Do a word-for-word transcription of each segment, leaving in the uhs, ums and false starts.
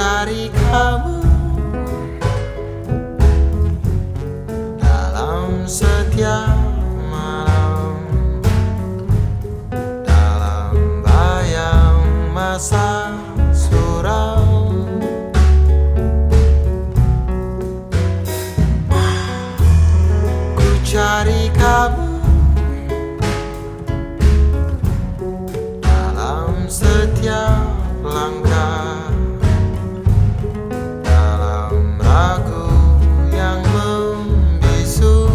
cari kamu dalam setiap malam, dalam bayang masa suram. Ku cari kamu dalam setiap langkah, dalam ragu yang membisu.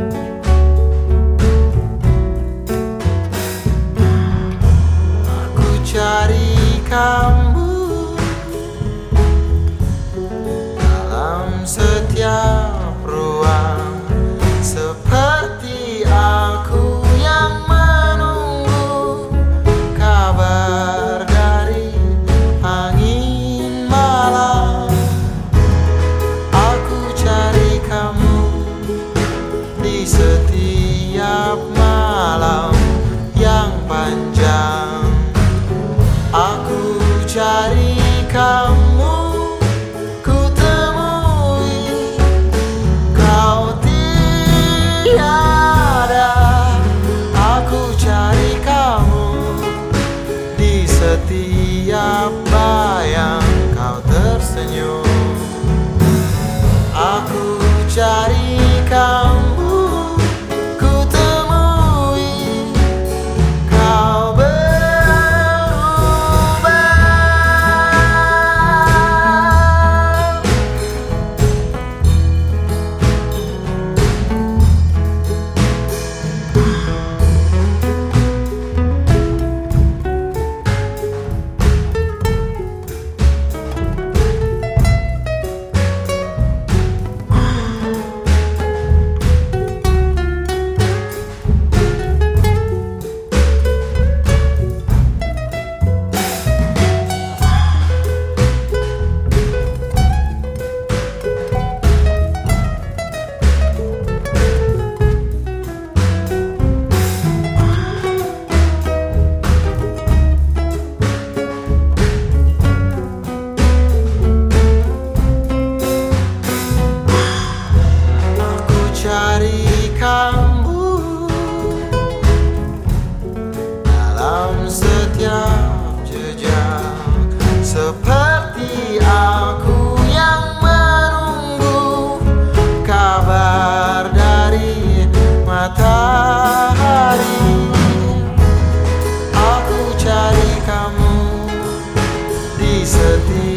Aku cari kamu dalam setiap ruang, seperti aku yang menunggu kabar dari angin malam. Aku cari kamu di setiap malam yang panjang. Aku cari kamu, ku temui kau tiada. Aku cari kamu di setiap bayang kau tersenyum. Aku cari kamu, ku temui kau berubah. Cari kamu dalam setiap jejak, seperti aku yang menunggu kabar dari matahari. Aku cari kamu di setiap